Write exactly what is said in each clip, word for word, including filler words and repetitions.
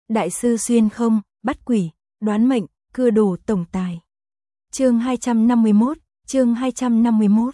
Đại sư xuyên không, bắt quỷ, đoán mệnh, cưa đồ tổng tài. Chương hai trăm năm mươi mốt, chương hai trăm năm mươi mốt.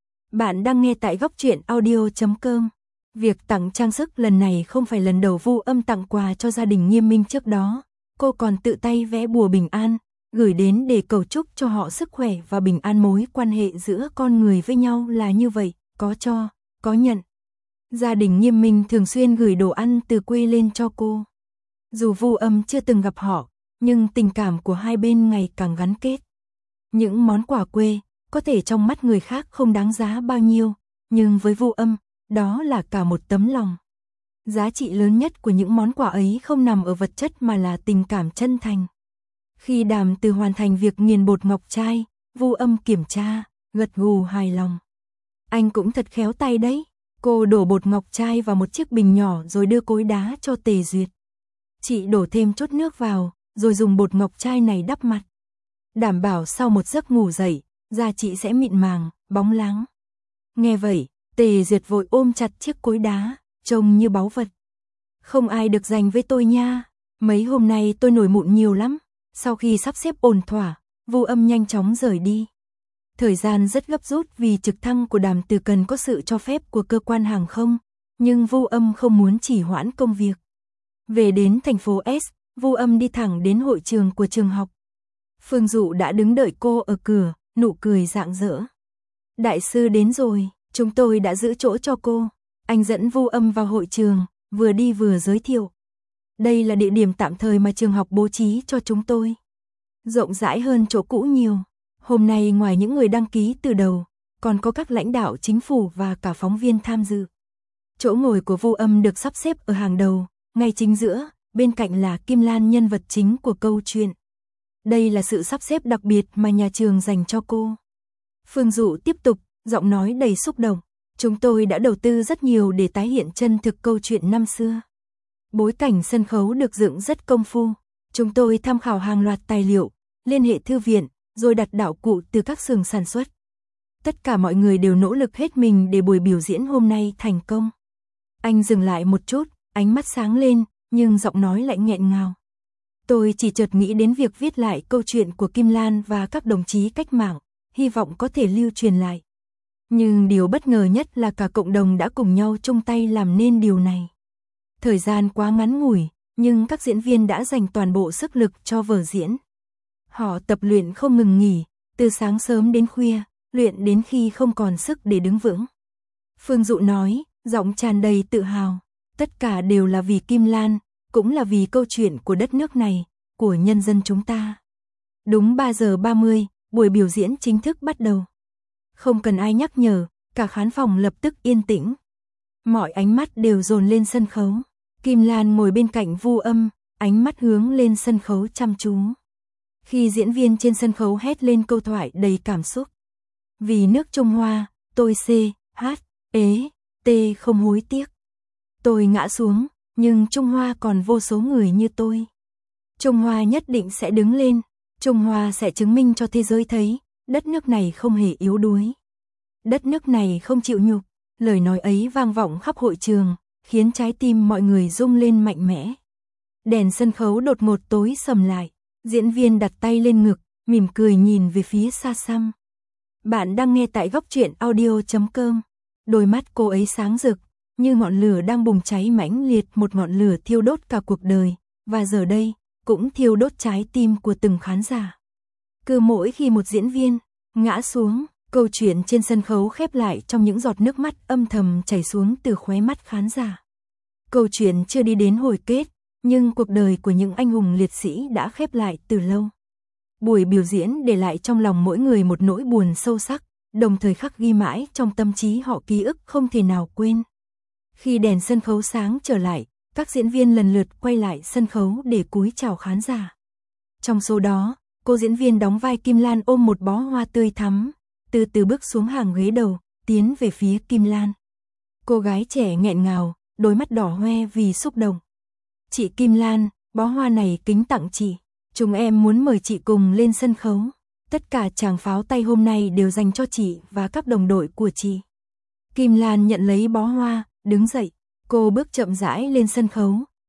Bạn đang nghe tại góc truyện audio chấm com. Việc tặng trang sức lần này không phải lần đầu Vu Âm tặng quà cho gia đình Nghiêm Minh, trước đó cô còn tự tay vẽ bùa bình an, gửi đến để cầu chúc cho họ sức khỏe và bình an. Mối quan hệ giữa con người với nhau là như vậy, có cho, có nhận. Gia đình Nghiêm Minh thường xuyên gửi đồ ăn từ quê lên cho cô. Dù Vu Âm chưa từng gặp họ, nhưng tình cảm của hai bên ngày càng gắn kết. Những món quà quê, có thể trong mắt người khác không đáng giá bao nhiêu, nhưng với Vu Âm, đó là cả một tấm lòng. Giá trị lớn nhất của những món quà ấy không nằm ở vật chất mà là tình cảm chân thành. Khi Đàm Từ hoàn thành việc nghiền bột ngọc trai, Vu Âm kiểm tra, gật gù hài lòng. Anh cũng thật khéo tay đấy. Cô đổ bột ngọc trai vào một chiếc bình nhỏ rồi đưa cối đá cho Tề Duyệt. Chị đổ thêm chút nước vào, rồi dùng bột ngọc trai này đắp mặt. Đảm bảo sau một giấc ngủ dậy, da chị sẽ mịn màng, bóng láng. Nghe vậy, Tề Duyệt vội ôm chặt chiếc cối đá, trông như báu vật. Không ai được giành với tôi nha, mấy hôm nay tôi nổi mụn nhiều lắm. Sau khi sắp xếp ổn thỏa, Vu Âm nhanh chóng rời đi. Thời gian rất gấp rút vì trực thăng của Đàm Từ cần có sự cho phép của cơ quan hàng không, nhưng Vu Âm không muốn trì hoãn công việc. Về đến thành phố S, Vu Âm đi thẳng đến hội trường của trường học. Phương Dụ đã đứng đợi cô ở cửa, nụ cười rạng rỡ. Đại sư đến rồi, chúng tôi đã giữ chỗ cho cô. Anh dẫn Vu Âm vào hội trường, vừa đi vừa giới thiệu. Đây là địa điểm tạm thời mà trường học bố trí cho chúng tôi. Rộng rãi hơn chỗ cũ nhiều. Hôm nay ngoài những người đăng ký từ đầu, còn có các lãnh đạo chính phủ và cả phóng viên tham dự. Chỗ ngồi của Vu Âm được sắp xếp ở hàng đầu, ngay chính giữa, bên cạnh là Kim Lan, nhân vật chính của câu chuyện. Đây là sự sắp xếp đặc biệt mà nhà trường dành cho cô. Phương Dụ tiếp tục, giọng nói đầy xúc động. Chúng tôi đã đầu tư rất nhiều để tái hiện chân thực câu chuyện năm xưa. Bối cảnh sân khấu được dựng rất công phu. Chúng tôi tham khảo hàng loạt tài liệu, liên hệ thư viện, rồi đặt đạo cụ từ các xưởng sản xuất. Tất cả mọi người đều nỗ lực hết mình để buổi biểu diễn hôm nay thành công. Anh dừng lại một chút, ánh mắt sáng lên, nhưng giọng nói lại nghẹn ngào. Tôi chỉ chợt nghĩ đến việc viết lại câu chuyện của Kim Lan và các đồng chí cách mạng, hy vọng có thể lưu truyền lại. Nhưng điều bất ngờ nhất là cả cộng đồng đã cùng nhau chung tay làm nên điều này. Thời gian quá ngắn ngủi, nhưng các diễn viên đã dành toàn bộ sức lực cho vở diễn. Họ tập luyện không ngừng nghỉ, từ sáng sớm đến khuya, luyện đến khi không còn sức để đứng vững. Phương Dụ nói, giọng tràn đầy tự hào, tất cả đều là vì Kim Lan, cũng là vì câu chuyện của đất nước này, của nhân dân chúng ta. Đúng ba giờ ba mươi, buổi biểu diễn chính thức bắt đầu. Không cần ai nhắc nhở, cả khán phòng lập tức yên tĩnh. Mọi ánh mắt đều dồn lên sân khấu. Kim Lan ngồi bên cạnh Vu Âm, ánh mắt hướng lên sân khấu chăm chú. Khi diễn viên trên sân khấu hét lên câu thoại đầy cảm xúc. Vì nước Trung Hoa, tôi C, H, ế, T không hối tiếc. Tôi ngã xuống, nhưng Trung Hoa còn vô số người như tôi. Trung Hoa nhất định sẽ đứng lên. Trung Hoa sẽ chứng minh cho thế giới thấy, đất nước này không hề yếu đuối. Đất nước này không chịu nhục. Lời nói ấy vang vọng khắp hội trường, khiến trái tim mọi người rung lên mạnh mẽ. Đèn sân khấu đột ngột tối sầm lại. Diễn viên đặt tay lên ngực, mỉm cười nhìn về phía xa xăm. Bạn đang nghe tại góc truyện audio chấm com. Đôi mắt cô ấy sáng rực, như ngọn lửa đang bùng cháy mãnh liệt, một ngọn lửa thiêu đốt cả cuộc đời, và giờ đây, cũng thiêu đốt trái tim của từng khán giả. Cứ mỗi khi một diễn viên ngã xuống, câu chuyện trên sân khấu khép lại trong những giọt nước mắt âm thầm chảy xuống từ khóe mắt khán giả. Câu chuyện chưa đi đến hồi kết, nhưng cuộc đời của những anh hùng liệt sĩ đã khép lại từ lâu. Buổi biểu diễn để lại trong lòng mỗi người một nỗi buồn sâu sắc, đồng thời khắc ghi mãi trong tâm trí họ ký ức không thể nào quên. Khi đèn sân khấu sáng trở lại, các diễn viên lần lượt quay lại sân khấu để cúi chào khán giả. Trong số đó, cô diễn viên đóng vai Kim Lan ôm một bó hoa tươi thắm, từ từ bước xuống hàng ghế đầu, tiến về phía Kim Lan. Cô gái trẻ nghẹn ngào, đôi mắt đỏ hoe vì xúc động. Chị Kim Lan, bó hoa này kính tặng chị. Chúng em muốn mời chị cùng lên sân khấu. Tất cả tràng pháo tay hôm nay đều dành cho chị và các đồng đội của chị. Kim Lan nhận lấy bó hoa, đứng dậy. Cô bước chậm rãi lên sân khấu,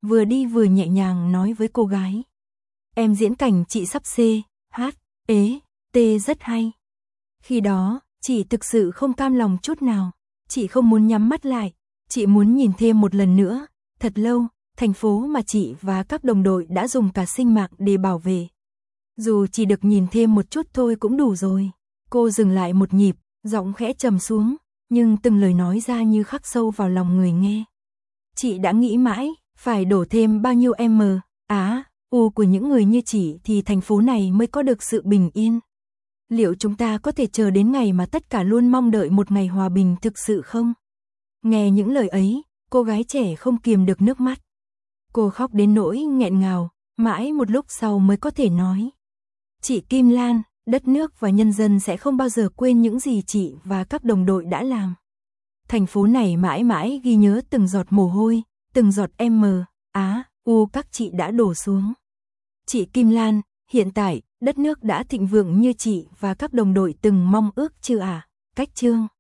vừa đi vừa nhẹ nhàng nói với cô gái. Em diễn cảnh chị sắp C, H, ế, T rất hay. Khi đó, chị thực sự không cam lòng chút nào. Chị không muốn nhắm mắt lại. Chị muốn nhìn thêm một lần nữa. Thật lâu, thành phố mà chị và các đồng đội đã dùng cả sinh mạng để bảo vệ. Dù chỉ được nhìn thêm một chút thôi cũng đủ rồi. Cô dừng lại một nhịp, giọng khẽ trầm xuống, nhưng từng lời nói ra như khắc sâu vào lòng người nghe. Chị đã nghĩ mãi, phải đổ thêm bao nhiêu M, Á, U của những người như chị thì thành phố này mới có được sự bình yên. Liệu chúng ta có thể chờ đến ngày mà tất cả luôn mong đợi một ngày hòa bình thực sự không? Nghe những lời ấy, cô gái trẻ không kiềm được nước mắt. Cô khóc đến nỗi nghẹn ngào, mãi một lúc sau mới có thể nói. Chị Kim Lan, đất nước và nhân dân sẽ không bao giờ quên những gì chị và các đồng đội đã làm. Thành phố này mãi mãi ghi nhớ từng giọt mồ hôi, từng giọt M, Á, U các chị đã đổ xuống. Chị Kim Lan, hiện tại, đất nước đã thịnh vượng như chị và các đồng đội từng mong ước chưa à? Cách chương